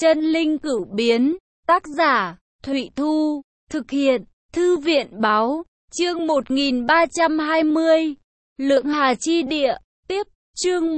Chân linh cửu biến, tác giả, Thụy Thu, thực hiện, Thư viện báo, chương 1320, Lượng Hà Chi Địa, tiếp, chương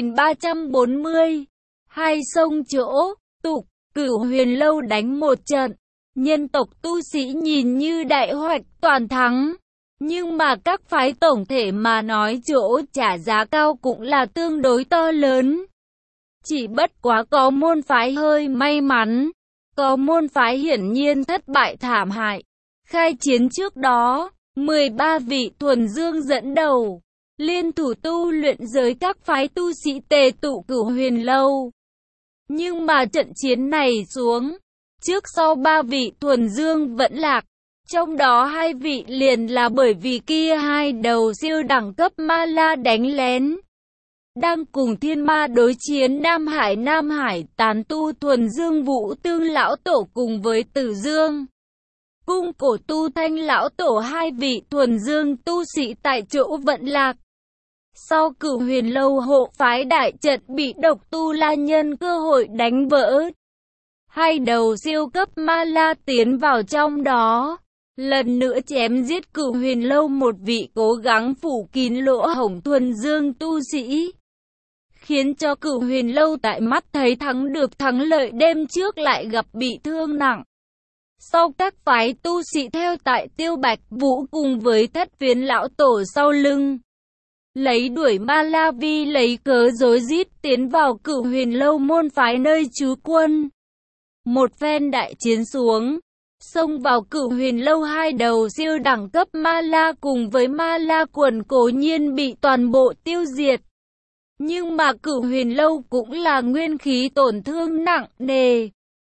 1340, hai sông chỗ, tục, Cửu Huyền Lâu đánh một trận, nhân tộc tu sĩ nhìn như đại hoạch toàn thắng. Nhưng mà các phái tổng thể mà nói chỗ trả giá cao cũng là tương đối to lớn. Chỉ bất quá có môn phái hơi may mắn, có môn phái hiển nhiên thất bại thảm hại. Khai chiến trước đó, 13 vị thuần dương dẫn đầu, liên thủ tu luyện giới các phái tu sĩ tề tụ Cửu Huyền Lâu. Nhưng mà trận chiến này xuống, trước sau 3 vị thuần dương vẫn lạc. Trong đó 2 vị liền là bởi vì kia hai đầu siêu đẳng cấp ma la đánh lén. Đang cùng thiên ma đối chiến Nam Hải tán tu thuần dương Vũ Tương lão tổ cùng với Tử Dương Cung cổ tu Thanh lão tổ, 2 vị thuần dương tu sĩ tại chỗ vận lạc. Sau Cửu Huyền Lâu hộ phái đại trận bị độc tu la nhân cơ hội đánh vỡ. 2 đầu siêu cấp ma la tiến vào trong đó, lần nữa chém giết Cửu Huyền Lâu một vị cố gắng phủ kín lỗ hổng thuần dương tu sĩ, khiến cho Cửu Huyền Lâu tại mắt thấy thắng được thắng lợi đêm trước lại gặp bị thương nặng. Sau các phái tu sĩ theo tại Tiêu Bạch Vũ cùng với Thất Phiến lão tổ sau lưng, lấy đuổi ma la vi lấy cớ rối rít tiến vào Cửu Huyền Lâu môn phái nơi trú quân. Một phen đại chiến xuống, xông vào Cửu Huyền Lâu 2 đầu siêu đẳng cấp ma la cùng với ma la quần cố nhiên bị toàn bộ tiêu diệt. Nhưng mà Cửu Huyền Lâu cũng là nguyên khí tổn thương nặng nề.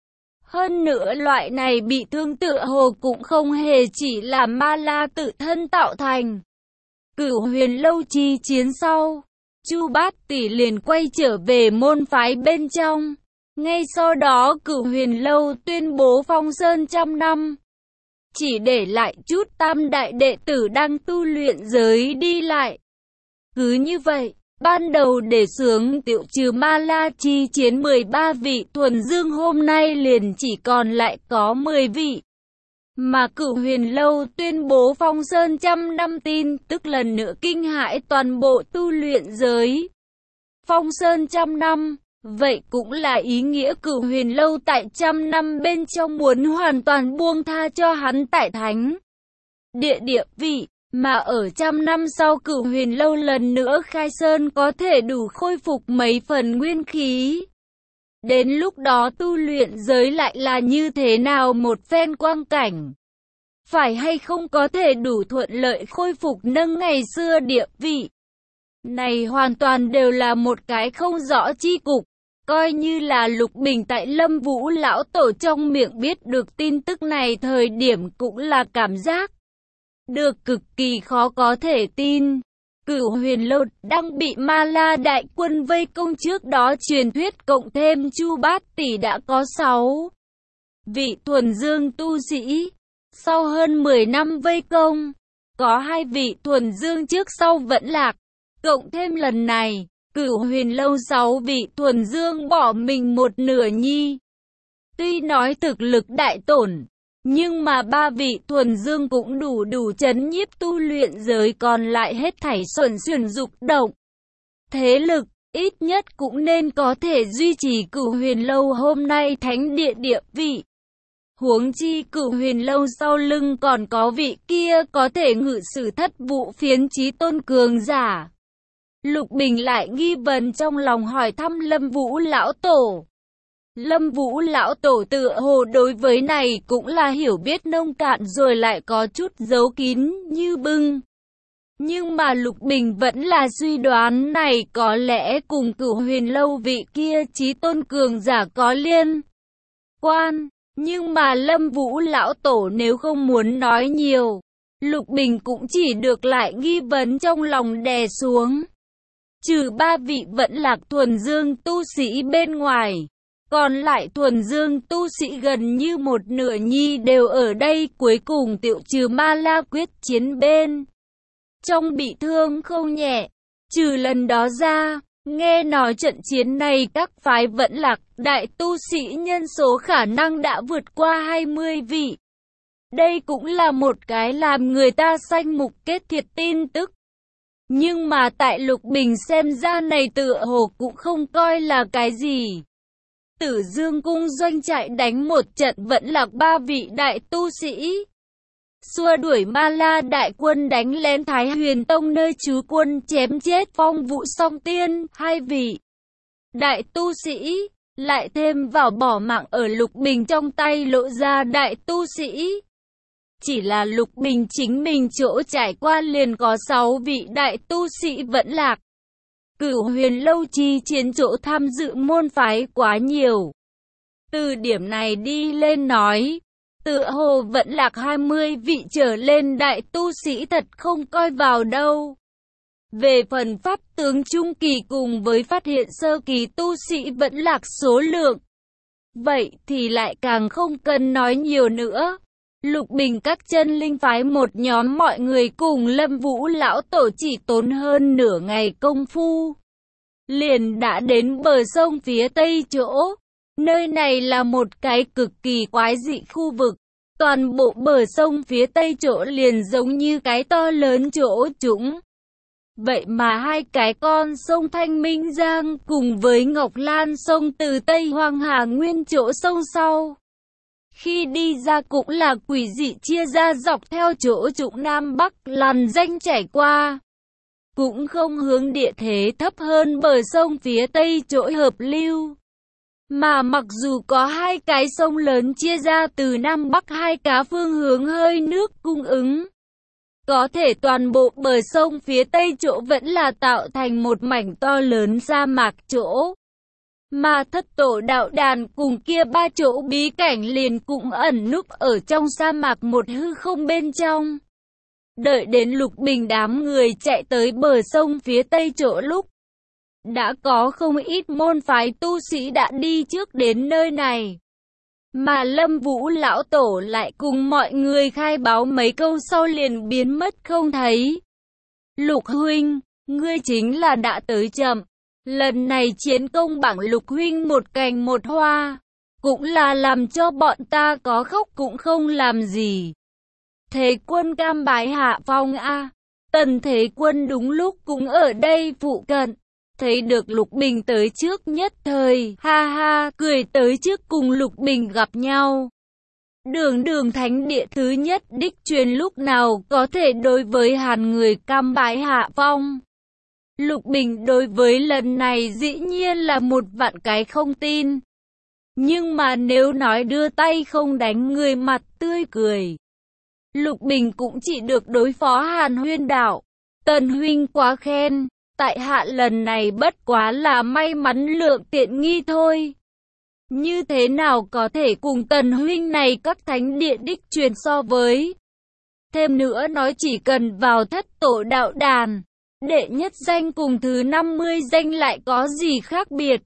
Hơn nữa loại này bị thương tựa hồ cũng không hề chỉ là ma la tự thân tạo thành. Cửu Huyền Lâu chi chiến sau, Chu Bát Tỷ liền quay trở về môn phái bên trong. Ngay sau đó Cửu Huyền Lâu tuyên bố phong sơn 100 năm. Chỉ để lại chút tam đại đệ tử đang tu luyện giới đi lại. Cứ như vậy, ban đầu để xướng tiệu trừ ma la chi chiến 13 vị thuần dương hôm nay liền chỉ còn lại có 10 vị. Mà Cửu Huyền Lâu tuyên bố phong sơn 100 năm tin tức lần nữa kinh hãi toàn bộ tu luyện giới. Phong sơn 100 năm, vậy cũng là ý nghĩa Cửu Huyền Lâu tại 100 năm bên trong muốn hoàn toàn buông tha cho hắn tại thánh địa vị. Mà ở 100 năm sau Cửu Huyền Lâu lần nữa khai sơn có thể đủ khôi phục mấy phần nguyên khí. Đến lúc đó tu luyện giới lại là như thế nào một phen quang cảnh? Phải hay không có thể đủ thuận lợi khôi phục nâng ngày xưa địa vị? Này hoàn toàn đều là một cái không rõ chi cục. Coi như là Lục Bình tại Lâm Vũ lão tổ trong miệng biết được tin tức này thời điểm cũng là cảm giác được cực kỳ khó có thể tin. Cửu Huyền Lâu đang bị ma la đại quân vây công, trước đó truyền thuyết cộng thêm Chu Bát Tỷ đã có 6 vị thuần dương tu sĩ. Sau hơn 10 năm vây công, có 2 vị thuần dương trước sau vẫn lạc. Cộng thêm lần này, Cửu Huyền Lâu 6 vị thuần dương bỏ mình một nửa nhi. Tuy nói thực lực đại tổn, nhưng mà 3 vị thuần dương cũng đủ chấn nhiếp tu luyện giới còn lại hết thảy xuẩn dục động. Thế lực, ít nhất cũng nên có thể duy trì Cửu Huyền Lâu hôm nay thánh địa vị. Huống chi Cửu Huyền Lâu sau lưng còn có vị kia có thể ngự sử Thất Vũ Phiến chí tôn cường giả. Lục Bình lại nghi vấn trong lòng hỏi thăm Lâm Vũ lão tổ. Lâm Vũ lão tổ tựa hồ đối với này cũng là hiểu biết nông cạn rồi lại có chút giấu kín như bưng. Nhưng mà Lục Bình vẫn là suy đoán này có lẽ cùng Cửu Huyền Lâu vị kia chí tôn cường giả có liên quan. Nhưng mà Lâm Vũ lão tổ nếu không muốn nói nhiều, Lục Bình cũng chỉ được lại nghi vấn trong lòng đè xuống. Trừ 3 vị vẫn lạc thuần dương tu sĩ bên ngoài, còn lại thuần dương tu sĩ gần như một nửa nhi đều ở đây cuối cùng tiệu trừ ma la quyết chiến bên trong bị thương không nhẹ. Trừ lần đó ra, Nghe nói trận chiến này các phái Vẫn Lạc, đại tu sĩ nhân số khả năng đã vượt qua 20 vị. Đây cũng là một cái làm người ta sanh mục kết thiệt tin tức. Nhưng mà tại Lục Bình xem ra này tựa hồ cũng không coi là cái gì. Tử Dương cung doanh trại đánh một trận Vẫn Lạc 3 vị đại tu sĩ. Xua đuổi Ma La đại quân đánh lên Thái Huyền Tông nơi trú quân chém chết Phong Vũ Song Tiên 2 vị đại tu sĩ, lại thêm vào bỏ mạng ở Lục Bình trong tay Lộ Gia đại tu sĩ. Chỉ là Lục Bình chính mình chỗ trải qua liền có 6 vị đại tu sĩ Vẫn Lạc. Cửu Huyền Lâu chi chiến chỗ tham dự môn phái quá nhiều. Từ điểm này đi lên nói, tựa hồ Vẫn Lạc 20 vị trở lên đại tu sĩ thật không coi vào đâu. Về phần pháp tướng trung kỳ cùng với phát hiện sơ kỳ tu sĩ Vẫn Lạc số lượng, vậy thì lại càng không cần nói nhiều nữa. Lục Bình các chân linh phái một nhóm mọi người cùng Lâm Vũ lão tổ chỉ tốn hơn nửa ngày công phu, liền đã đến bờ sông phía tây chỗ. Nơi này là một cái cực kỳ quái dị khu vực. Toàn bộ bờ sông phía tây chỗ liền giống như cái to lớn chỗ trũng. Vậy mà hai cái con sông Thanh Minh Giang cùng với Ngọc Lan sông từ Tây Hoang Hà Nguyên chỗ sông sau, khi đi ra cũng là quỷ dị chia ra dọc theo chỗ trũng Nam Bắc lằn danh chảy qua. Cũng không hướng địa thế thấp hơn bờ sông phía tây chỗ hợp lưu. Mà mặc dù có hai cái sông lớn chia ra từ Nam Bắc hai cá phương hướng hơi nước cung ứng, có thể toàn bộ bờ sông phía tây chỗ vẫn là tạo thành một mảnh to lớn sa mạc chỗ. Mà Thất Tổ đạo đàn cùng kia 3 chỗ bí cảnh liền cũng ẩn núp ở trong sa mạc một hư không bên trong. Đợi đến Lục Bình đám người chạy tới bờ sông phía tây chỗ lúc, đã có không ít môn phái tu sĩ đã đi trước đến nơi này. Mà Lâm Vũ lão tổ lại cùng mọi người khai báo mấy câu sau liền biến mất không thấy. Lục huynh, ngươi chính là đã tới chậm. Lần này chiến công bảng Lục huynh một cành một hoa, cũng là làm cho bọn ta có khóc cũng không làm gì. Thế quân cam bái hạ phong a. Tần Thế Quân đúng lúc cũng ở đây phụ cận. Thấy được Lục Bình tới trước nhất thời, ha ha, cười tới trước cùng Lục Bình gặp nhau. Đường thánh địa thứ nhất đích truyền lúc nào có thể đối với hàn người cam bái hạ phong. Lục Bình đối với lần này dĩ nhiên là một vạn cái không tin. Nhưng mà nếu nói đưa tay không đánh người mặt tươi cười, Lục Bình cũng chỉ được đối phó Hàn Huyên đạo. Tần huynh quá khen. Tại hạ lần này bất quá là may mắn lượng tiện nghi thôi. Như thế nào có thể cùng Tần huynh này các thánh địa đích truyền so với. Thêm nữa nói chỉ cần vào Thất Tổ đạo đàn, đệ nhất danh cùng thứ 50 danh lại có gì khác biệt.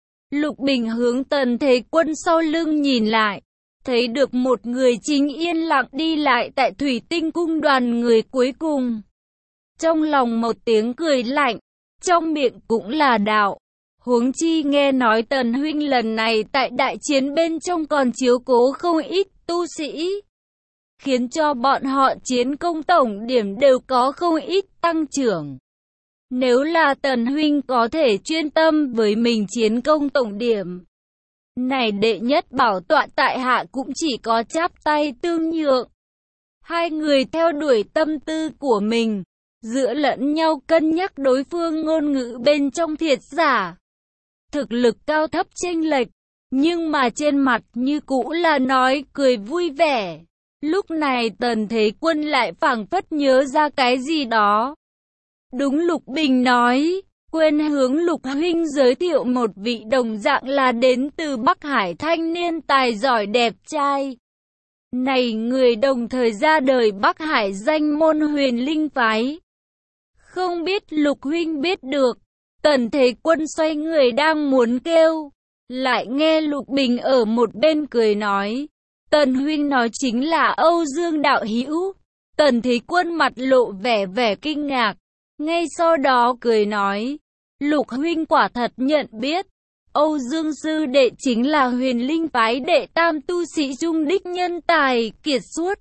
Lục Bình hướng Tần Thế Quân sau lưng nhìn lại, thấy được một người chính yên lặng đi lại tại Thủy Tinh cung đoàn người cuối cùng. Trong lòng một tiếng cười lạnh, trong miệng cũng là đạo. Huống chi nghe nói Tần huynh lần này tại đại chiến bên trong còn chiếu cố không ít tu sĩ, khiến cho bọn họ chiến công tổng điểm đều có không ít tăng trưởng. Nếu là Tần huynh có thể chuyên tâm với mình chiến công tổng điểm, này đệ nhất bảo tọa tại hạ cũng chỉ có chắp tay tương nhượng. Hai người theo đuổi tâm tư của mình, giữa lẫn nhau cân nhắc đối phương ngôn ngữ bên trong thiệt giả. Thực lực cao thấp chênh lệch, nhưng mà trên mặt như cũ là nói cười vui vẻ. Lúc này Tần Thế Quân lại phảng phất nhớ ra cái gì đó. Đúng, Lục Bình nói, quên hướng Lục huynh giới thiệu một vị đồng dạng là đến từ Bắc Hải thanh niên tài giỏi đẹp trai. Này người đồng thời ra đời Bắc Hải danh môn Huyền Linh phái. Không biết Lục huynh biết được. Tần Thế Quân xoay người đang muốn kêu, lại nghe Lục Bình ở một bên cười nói, Tần huynh nói chính là Âu Dương đạo hữu. Tần Thế Quân mặt lộ vẻ kinh ngạc, ngay sau đó cười nói, Lục huynh quả thật nhận biết. Âu Dương sư đệ chính là Huyền Linh phái đệ tam tu sĩ trung đích nhân tài kiệt xuất.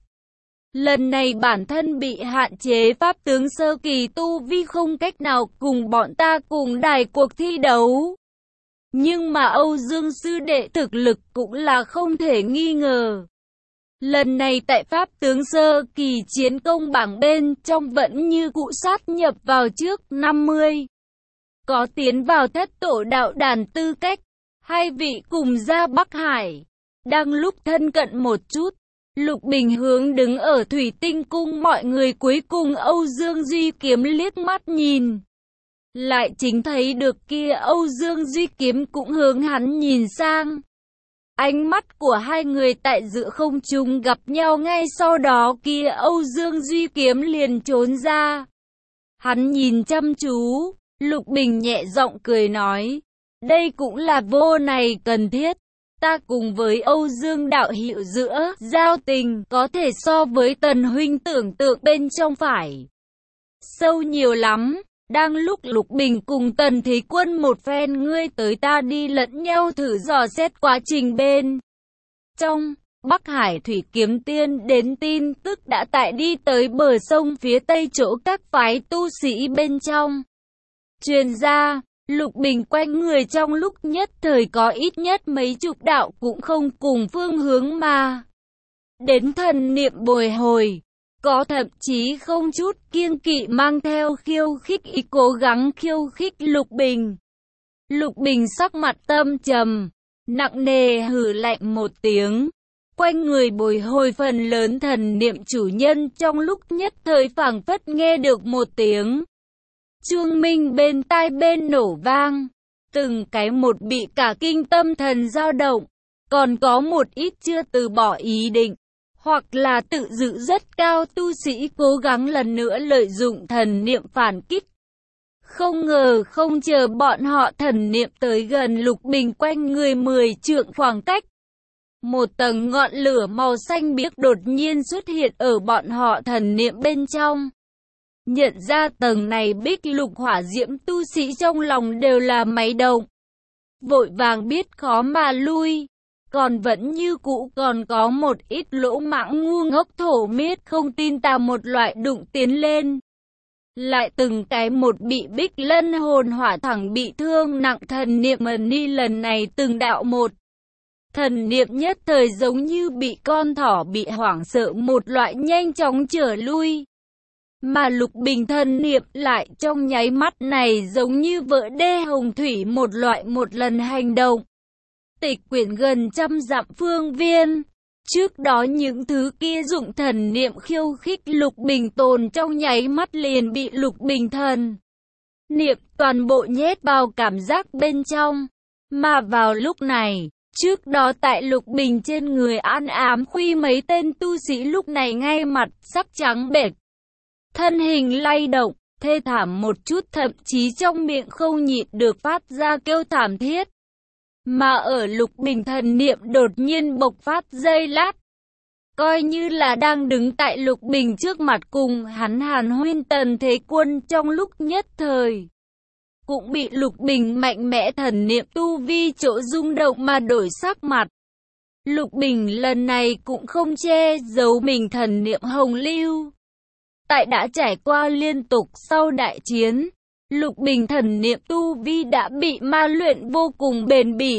Lần này bản thân bị hạn chế pháp tướng sơ kỳ tu vi không cách nào cùng bọn ta cùng đài cuộc thi đấu. Nhưng mà Âu Dương sư đệ thực lực cũng là không thể nghi ngờ. Lần này tại pháp tướng sơ kỳ chiến công bảng bên trong vẫn như cũ sát nhập vào trước 50. Có tiến vào thất tổ đạo đàn tư cách. Hai vị cùng ra Bắc Hải. Đang lúc thân cận một chút. Lục Bình hướng đứng ở Thủy Tinh Cung mọi người cuối cùng Âu Dương Duy Kiếm liếc mắt nhìn. Lại chính thấy được kia Âu Dương Duy Kiếm cũng hướng hắn nhìn sang. Ánh mắt của hai người tại giữa không trung gặp nhau ngay sau đó kia Âu Dương Duy Kiếm liền trốn ra. Hắn nhìn chăm chú, Lục Bình nhẹ giọng cười nói. Đây cũng là vô này cần thiết. Ta cùng với Âu Dương đạo hữu giữa giao tình có thể so với Tần huynh tưởng tượng bên trong phải sâu nhiều lắm. Đang lúc Lục Bình cùng Tần Thế Quân một phen ngươi tới ta đi lẫn nhau thử dò xét quá trình bên trong, Bắc Hải Thủy Kiếm Tiên đến tin tức đã tại đi tới bờ sông phía tây chỗ các phái tu sĩ bên trong. Truyền ra, Lục Bình quanh người trong lúc nhất thời có ít nhất mấy chục đạo cũng không cùng phương hướng mà đến thần niệm bồi hồi. Có thậm chí không chút kiêng kỵ mang theo khiêu khích ý cố gắng khiêu khích Lục Bình. Lục Bình sắc mặt tâm trầm, nặng nề hừ lạnh một tiếng. Quanh người bồi hồi phần lớn thần niệm chủ nhân trong lúc nhất thời phảng phất nghe được một tiếng chuông minh bên tai bên nổ vang. Từng cái một bị cả kinh tâm thần dao động, còn có một ít chưa từ bỏ ý định. Hoặc là tự dự rất cao tu sĩ cố gắng lần nữa lợi dụng thần niệm phản kích. Không ngờ không chờ bọn họ thần niệm tới gần Lục Bình quanh người 10 trượng khoảng cách. Một tầng ngọn lửa màu xanh biếc đột nhiên xuất hiện ở bọn họ thần niệm bên trong. Nhận ra tầng này bích lục hỏa diễm tu sĩ trong lòng đều là máy động. Vội vàng biết khó mà lui. Còn vẫn như cũ còn có một ít lỗ mãng ngu ngốc thổ miết không tin tà một loại đụng tiến lên. Lại từng cái một bị bích lân hồn hỏa thẳng bị thương nặng thần niệm mần ni lần này từng đạo một. Thần niệm nhất thời giống như bị con thỏ bị hoảng sợ một loại nhanh chóng trở lui. Mà Lục Bình thần niệm lại trong nháy mắt này giống như vỡ đê hồng thủy một loại một lần hành động. Tịch quyển gần trăm dặm phương viên. Trước đó những thứ kia dụng thần niệm khiêu khích Lục Bình tồn trong nháy mắt liền bị Lục Bình thần niệm toàn bộ nhét vào cảm giác bên trong. Mà vào lúc này, trước đó tại Lục Bình trên người an ám khuy mấy tên tu sĩ lúc này ngay mặt sắc trắng bệch. Thân hình lay động, thê thảm một chút thậm chí trong miệng không nhịn được phát ra kêu thảm thiết. Mà ở Lục Bình thần niệm đột nhiên bộc phát giây lát. Coi như là đang đứng tại Lục Bình trước mặt cùng hắn hàn huyên Tần Thế Quân trong lúc nhất thời. Cũng bị Lục Bình mạnh mẽ thần niệm tu vi chỗ rung động mà đổi sắc mặt. Lục Bình lần này cũng không che giấu mình thần niệm hồng lưu. Tại đã trải qua liên tục sau đại chiến, Lục Bình thần niệm tu vi đã bị ma luyện vô cùng bền bỉ.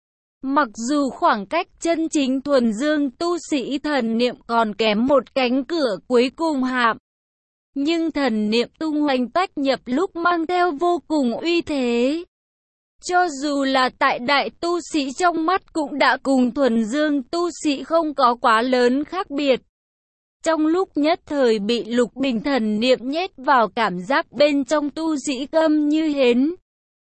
Mặc dù khoảng cách chân chính thuần dương tu sĩ thần niệm còn kém một cánh cửa cuối cùng hạm. Nhưng thần niệm tung hoành tách nhập lúc mang theo vô cùng uy thế. Cho dù là tại đại tu sĩ trong mắt cũng đã cùng thuần dương tu sĩ không có quá lớn khác biệt. Trong lúc nhất thời bị Lục Bình thần niệm nhét vào cảm giác bên trong tu sĩ câm như hến.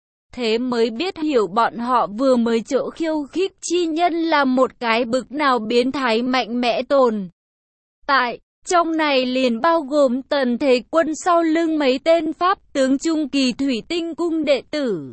Thế mới biết hiểu bọn họ vừa mới chỗ khiêu khích chi nhân là một cái bực nào biến thái mạnh mẽ tồn tại. Trong này liền bao gồm Tần Thế Quân sau lưng mấy tên pháp tướng trung kỳ Thủy Tinh Cung đệ tử.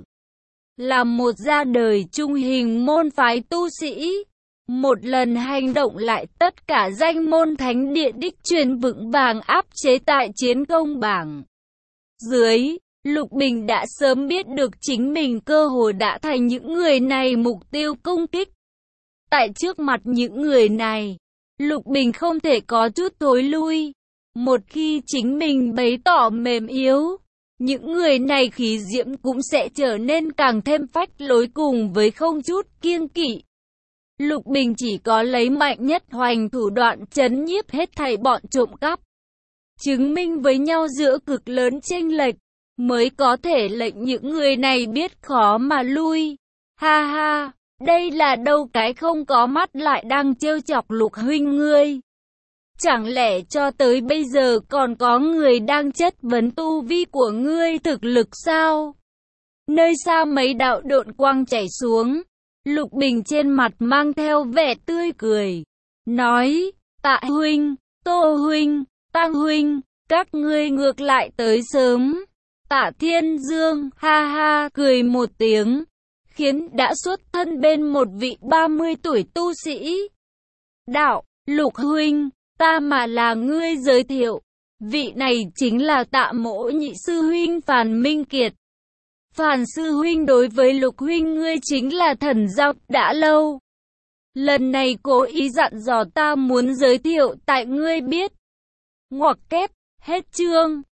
Là một ra đời trung hình môn phái tu sĩ. Một lần hành động lại tất cả danh môn thánh địa đích truyền vững vàng áp chế tại chiến công bảng dưới. Lục Bình đã sớm biết được chính mình cơ hồ đã thành những người này mục tiêu công kích. Tại trước mặt những người này, Lục Bình không thể có chút thối lui. Một khi chính mình bày tỏ mềm yếu, những người này khí diễm cũng sẽ trở nên càng thêm phách lối cùng với không chút kiêng kỵ. Lục Bình chỉ có lấy mạnh nhất hoành thủ đoạn trấn nhiếp hết thảy bọn trộm cắp, chứng minh với nhau giữa cực lớn chênh lệch, mới có thể lệnh những người này biết khó mà lui. Ha ha, đây là đâu cái không có mắt lại đang trêu chọc Lục huynh ngươi. Chẳng lẽ cho tới bây giờ còn có người đang chất vấn tu vi của ngươi thực lực sao? Nơi xa mấy đạo độn quang chảy xuống, Lục Bình trên mặt mang theo vẻ tươi cười, nói, Tạ huynh, Tô huynh, Tăng huynh, các ngươi ngược lại tới sớm. Tạ Thiên Dương, ha ha, cười một tiếng, khiến đã xuất thân bên một vị 30 tuổi tu sĩ. Đạo, Lục huynh, ta mà là ngươi giới thiệu, vị này chính là Tạ Mỗ nhị sư huynh Phàn Minh Kiệt. Phàn sư huynh đối với Lục huynh ngươi chính là thần giao đã lâu. Lần này cố ý dặn dò ta muốn giới thiệu tại ngươi biết. Ngoặc kép, hết chương.